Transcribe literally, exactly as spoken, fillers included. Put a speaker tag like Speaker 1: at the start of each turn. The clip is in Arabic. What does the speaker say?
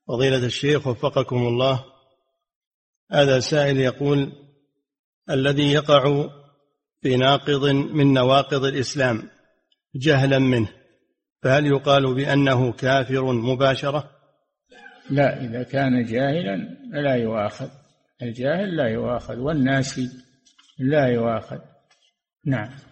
Speaker 1: فضيلة الشيخ وفقكم الله، هذا سائل يقول: الذي يقع في ناقض من نواقض الإسلام جهلا منه، فهل يقال بأنه كافر مباشرة؟
Speaker 2: لا، إذا كان جاهلا لا يؤاخذ، الجاهل لا يؤاخذ والناسي لا يؤاخذ. نعم.